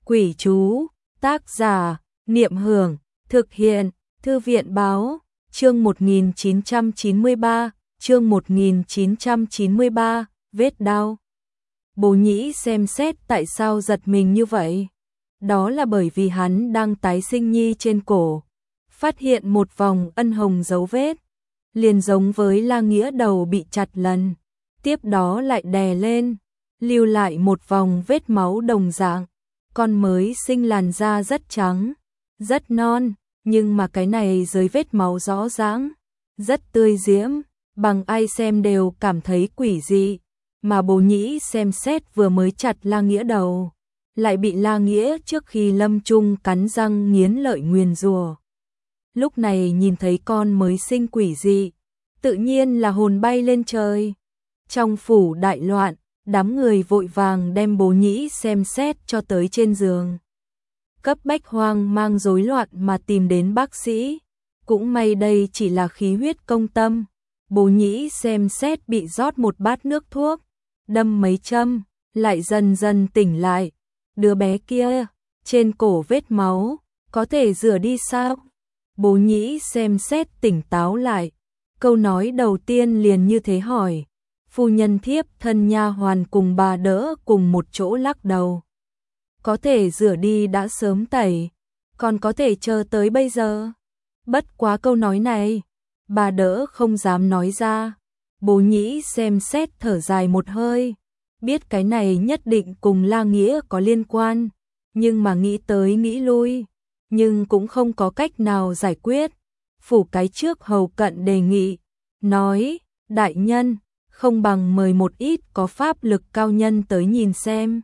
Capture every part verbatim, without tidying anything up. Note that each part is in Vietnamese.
Quỷ chú, tác giả, Niệm Hưởng, thực hiện, Thư viện báo, chương một nghìn chín trăm chín mươi ba, chương một nghìn chín trăm chín mươi ba, vết đao. Bố Nhĩ xem xét tại sao giật mình như vậy. Đó là bởi vì hắn đang tái sinh nhi trên cổ, phát hiện một vòng ân hồng dấu vết, liền giống với La Nghĩa đầu bị chặt lần, tiếp đó lại đè lên, lưu lại một vòng vết máu đồng dạng. Con mới sinh làn da rất trắng, rất non, nhưng mà cái này dưới vết máu rõ ràng, rất tươi diễm, bằng ai xem đều cảm thấy quỷ dị. Mà Bố Nhĩ xem xét vừa mới chặt La Nghĩa đầu, lại bị La Nghĩa trước khi lâm chung cắn răng nghiến lợi nguyền rủa. Lúc này nhìn thấy con mới sinh quỷ dị, tự nhiên là hồn bay lên trời. Trong phủ đại loạn, đám người vội vàng đem Bố Nhĩ xem xét cho tới trên giường. Cấp bách hoang mang rối loạn mà tìm đến bác sĩ. Cũng may đây chỉ là khí huyết công tâm. Bố Nhĩ xem xét bị rót một bát nước thuốc, đâm mấy châm, lại dần dần tỉnh lại. Đứa bé kia, trên cổ vết máu, có thể rửa đi sao? Bố Nhĩ xem xét tỉnh táo lại. Câu nói đầu tiên liền như thế hỏi. Phu nhân thiếp thân nha hoàn cùng bà đỡ cùng một chỗ lắc đầu. Có thể rửa đi đã sớm tẩy, còn có thể chờ tới bây giờ. Bất quá câu nói này, bà đỡ không dám nói ra. Bố Nhĩ xem xét thở dài một hơi, biết cái này nhất định cùng La Nghĩa có liên quan, nhưng mà nghĩ tới nghĩ lui, nhưng cũng không có cách nào giải quyết. Phủ cái trước hầu cận đề nghị, nói, đại nhân, không bằng mời một ít có pháp lực cao nhân tới nhìn xem.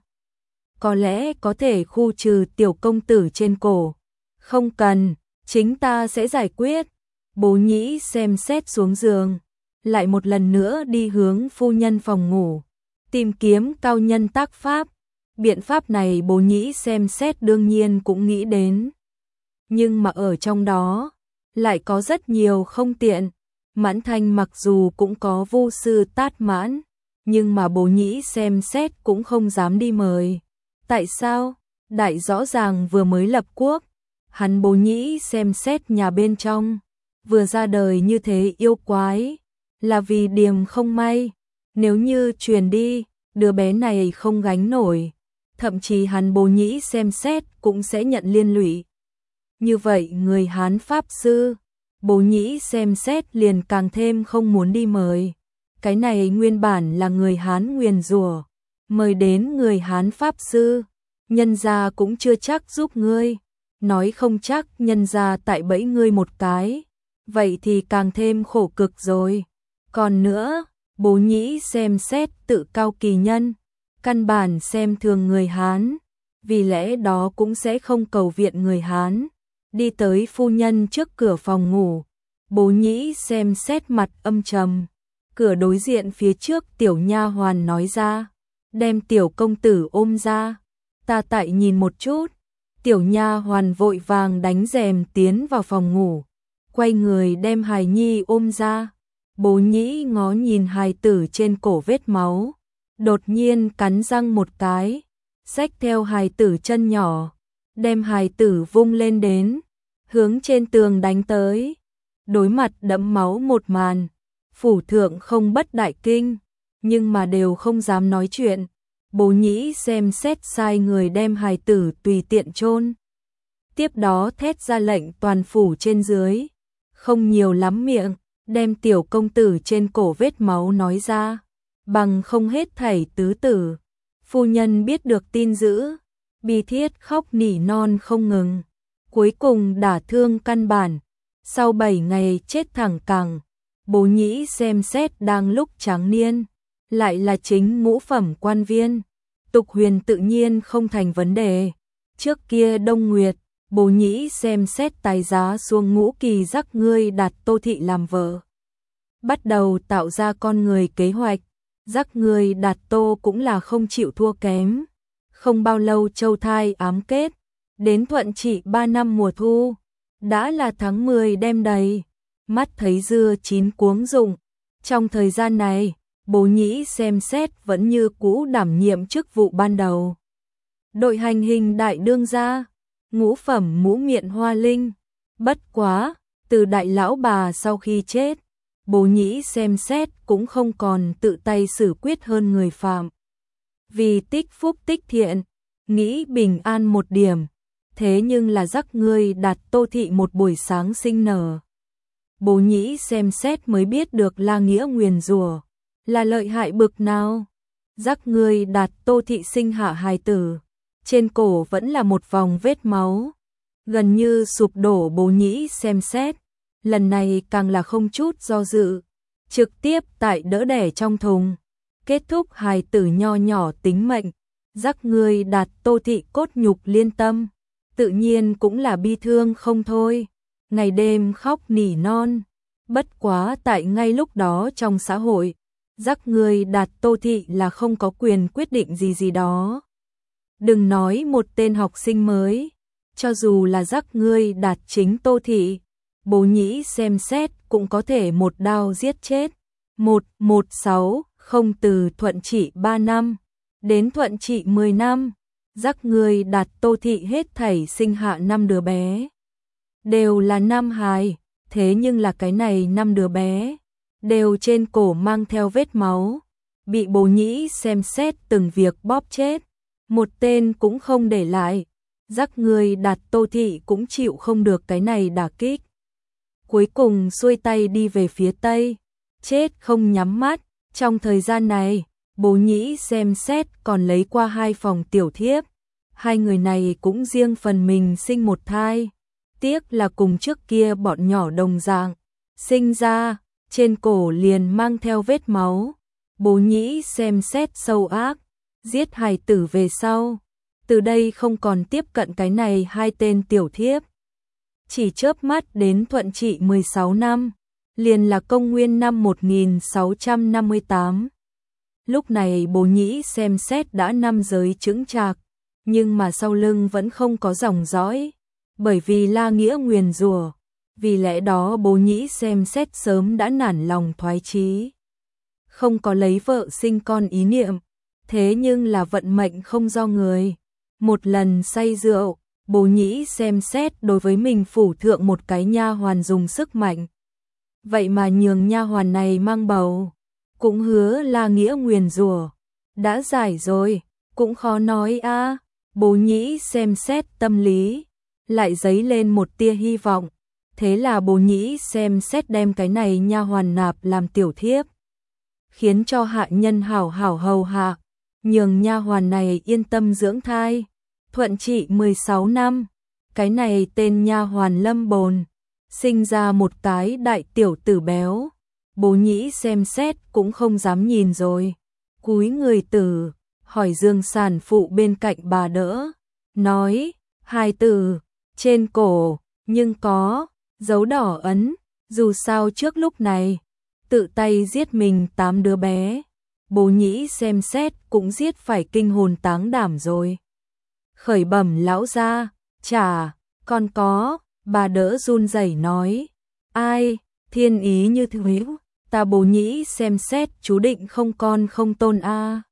Có lẽ có thể khu trừ tiểu công tử trên cổ. Không cần, chính ta sẽ giải quyết. Bố Nhĩ xem xét xuống giường, lại một lần nữa đi hướng phu nhân phòng ngủ, tìm kiếm cao nhân tác pháp. Biện pháp này Bố Nhĩ xem xét đương nhiên cũng nghĩ đến. Nhưng mà ở trong đó, lại có rất nhiều không tiện. Mãn Thanh mặc dù cũng có vô sư tát mãn, nhưng mà Bố Nhĩ xem xét cũng không dám đi mời. Tại sao? Đại rõ ràng vừa mới lập quốc, hắn Bố Nhĩ xem xét nhà bên trong, vừa ra đời như thế yêu quái, là vì điềm không may. Nếu như truyền đi, đứa bé này không gánh nổi, thậm chí hắn Bố Nhĩ xem xét cũng sẽ nhận liên lụy. Như vậy người Hán Pháp Sư, Bố Nhĩ xem xét liền càng thêm không muốn đi mời. Cái này nguyên bản là người Hán nguyền rủa, mời đến người Hán Pháp Sư, nhân gia cũng chưa chắc giúp ngươi, nói không chắc nhân gia tại bẫy ngươi một cái, vậy thì càng thêm khổ cực rồi. Còn nữa, Bố Nhĩ xem xét tự cao kỳ nhân, căn bản xem thường người Hán, vì lẽ đó cũng sẽ không cầu viện người Hán. Đi tới phu nhân trước cửa phòng ngủ, Bố Nhĩ xem xét mặt âm trầm. Cửa đối diện phía trước tiểu nha hoàn nói ra, đem tiểu công tử ôm ra, ta tại nhìn một chút. Tiểu nha hoàn vội vàng đánh rèm tiến vào phòng ngủ, quay người đem hài nhi ôm ra. Bố Nhĩ ngó nhìn hài tử trên cổ vết máu, đột nhiên cắn răng một cái, xách theo hài tử chân nhỏ, đem hài tử vung lên đến, hướng trên tường đánh tới. Đối mặt đẫm máu một màn, phủ thượng không bất đại kinh, nhưng mà đều không dám nói chuyện. Bố Nhĩ xem xét sai người đem hài tử tùy tiện chôn. Tiếp đó thét ra lệnh toàn phủ trên dưới, không nhiều lắm miệng, đem tiểu công tử trên cổ vết máu nói ra, bằng không hết thảy tứ tử. Phu nhân biết được tin dữ, bi thiết khóc nỉ non không ngừng, cuối cùng đả thương căn bản. Sau bảy ngày chết thẳng cẳng, Bố Nhĩ xem xét đang lúc tráng niên, lại là chính ngũ phẩm quan viên, tục huyền tự nhiên không thành vấn đề. Trước kia Đông Nguyệt, Bố Nhĩ xem xét tài giá xuống ngũ kỳ rắc ngươi đặt Tô Thị làm vợ. Bắt đầu tạo ra con người kế hoạch, rắc ngươi đặt Tô cũng là không chịu thua kém. Không bao lâu châu thai ám kết, đến thuận trị ba năm mùa thu. Đã là tháng mười đêm đầy, mắt thấy dưa chín cuống rụng. Trong thời gian này, Bố Nhĩ xem xét vẫn như cũ đảm nhiệm chức vụ ban đầu. đội hành hình đại đương gia, ngũ phẩm mũ miệng hoa linh. Bất quá, từ đại lão bà sau khi chết, Bố Nhĩ xem xét cũng không còn tự tay xử quyết hơn người phạm. Vì tích phúc tích thiện, nghĩ bình an một điểm, thế nhưng là rắc ngươi đặt Tô Thị một buổi sáng sinh nở. Bố Nhĩ xem xét mới biết được La Nghĩa nguyền rủa là lợi hại bực nào. Rắc ngươi đặt Tô Thị sinh hạ hài tử, trên cổ vẫn là một vòng vết máu, gần như sụp đổ. Bố Nhĩ xem xét, lần này càng là không chút do dự, trực tiếp tại đỡ đẻ trong thùng, kết thúc hài tử nho nhỏ tính mệnh. Rắc ngươi đặt Tô Thị cốt nhục liên tâm, tự nhiên cũng là bi thương không thôi, ngày đêm khóc nỉ non. Bất quá tại ngay lúc đó trong xã hội, rắc ngươi đặt Tô Thị là không có quyền quyết định gì gì đó. Đừng nói một tên học sinh mới, cho dù là rắc ngươi đặt chính Tô Thị, Bố Nhĩ xem xét cũng có thể một đao giết chết. Một một sáu không từ thuận trị ba năm đến thuận trị mười năm, rắc ngươi đặt Tô Thị hết thảy sinh hạ năm đứa bé, đều là nam hài, thế nhưng là cái này năm đứa bé đều trên cổ mang theo vết máu, bị Bố Nhĩ xem xét từng việc bóp chết, một tên cũng không để lại. Rắc ngươi đặt Tô Thị cũng chịu không được cái này đả kích, cuối cùng xuôi tay đi về phía tây, chết không nhắm mắt. Trong thời gian này, Bố Nhĩ xem xét còn lấy qua hai phòng tiểu thiếp, hai người này cũng riêng phần mình sinh một thai, tiếc là cùng trước kia bọn nhỏ đồng dạng, sinh ra trên cổ liền mang theo vết máu. Bố Nhĩ xem xét sâu ác, giết hài tử về sau, từ đây không còn tiếp cận cái này hai tên tiểu thiếp. Chỉ chớp mắt đến thuận trị mười sáu năm, liền là công nguyên năm một nghìn sáu trăm năm mươi tám. Lúc này Bố Nhĩ xem xét đã năm giới chững chạc, nhưng mà sau lưng vẫn không có dòng dõi, bởi vì La Nghĩa nguyền rủa, vì lẽ đó Bố Nhĩ xem xét sớm đã nản lòng thoái chí, không có lấy vợ sinh con ý niệm. Thế nhưng là vận mệnh không do người, một lần say rượu, Bố Nhĩ xem xét đối với mình phủ thượng một cái nha hoàn dùng sức mạnh, vậy mà nhường nha hoàn này mang bầu, cũng hứa La Nghĩa nguyền rủa, đã giải rồi, cũng khó nói a. À. Bố Nhĩ xem xét tâm lý, lại dấy lên một tia hy vọng, thế là Bố Nhĩ xem xét đem cái này nha hoàn nạp làm tiểu thiếp, khiến cho hạ nhân hảo hảo hầu hạ, nhường nha hoàn này yên tâm dưỡng thai. Thuận trị mười sáu năm, cái này tên nha hoàn Lâm Bồn sinh ra một cái đại tiểu tử béo. Bố Nhĩ xem xét cũng không dám nhìn rồi, cúi người tử, hỏi Dương sản phụ bên cạnh bà đỡ, nói, hài tử, trên cổ, nhưng có, dấu đỏ ấn, dù sao trước lúc này, tự tay giết mình tám đứa bé, Bố Nhĩ xem xét cũng giết phải kinh hồn táng đảm rồi. Khởi bẩm lão gia, chả, còn có, bà đỡ run rẩy nói, ai, thiên ý như thế, ta Bố Nhĩ xem xét chú định không con không tôn a. À.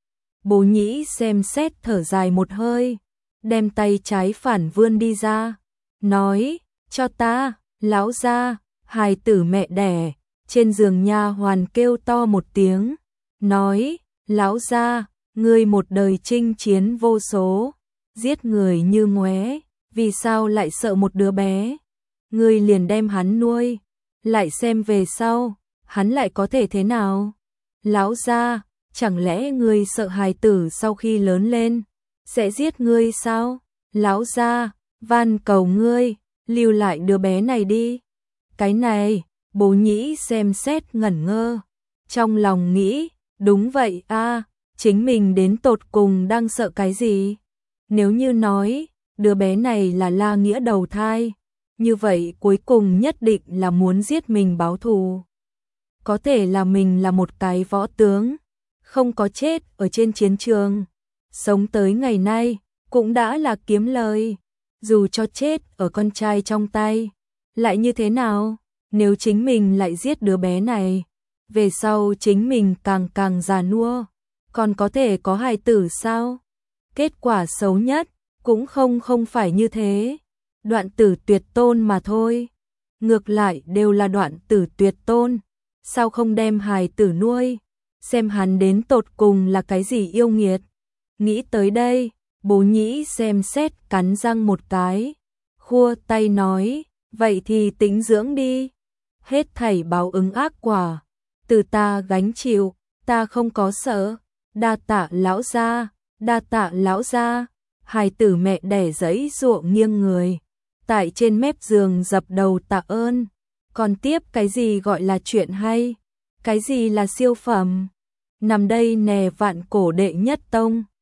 Bố Nhĩ xem xét thở dài một hơi, đem tay trái phản vươn đi ra, nói, cho ta, lão gia, hài tử mẹ đẻ. Trên giường nha hoàn kêu to một tiếng, nói, lão gia, ngươi một đời chinh chiến vô số, giết người như ngoé, vì sao lại sợ một đứa bé? Ngươi liền đem hắn nuôi, lại xem về sau, hắn lại có thể thế nào? Lão gia, chẳng lẽ ngươi sợ hài tử sau khi lớn lên sẽ giết ngươi sao? Lão gia, van cầu ngươi, lưu lại đứa bé này đi. Cái này, Bố Nhĩ xem xét ngẩn ngơ, trong lòng nghĩ, đúng vậy a, à, chính mình đến tột cùng đang sợ cái gì? Nếu như nói, đứa bé này là La Nghĩa đầu thai, như vậy cuối cùng nhất định là muốn giết mình báo thù. Có thể là mình là một cái võ tướng, không có chết ở trên chiến trường, sống tới ngày nay, cũng đã là kiếm lời, dù cho chết ở con trai trong tay, lại như thế nào? Nếu chính mình lại giết đứa bé này, về sau chính mình càng càng già nua, còn có thể có hài tử sao? Kết quả xấu nhất, cũng không không phải như thế. Đoạn tử tuyệt tôn mà thôi. Ngược lại đều là đoạn tử tuyệt tôn. Sao không đem hài tử nuôi? Xem hắn đến tột cùng là cái gì yêu nghiệt. Nghĩ tới đây, Bố Nhĩ xem xét cắn răng một cái. Khua tay nói, vậy thì tĩnh dưỡng đi. Hết thảy báo ứng ác quả. Từ ta gánh chịu, ta không có sợ. Đa tạ lão gia, đa tạ lão gia. Hài tử mẹ đẻ giãy giụa nghiêng người. Tại trên mép giường dập đầu tạ ơn. Còn tiếp cái gì gọi là chuyện hay? Cái gì là siêu phẩm? Nằm đây nè vạn cổ đệ nhất tông.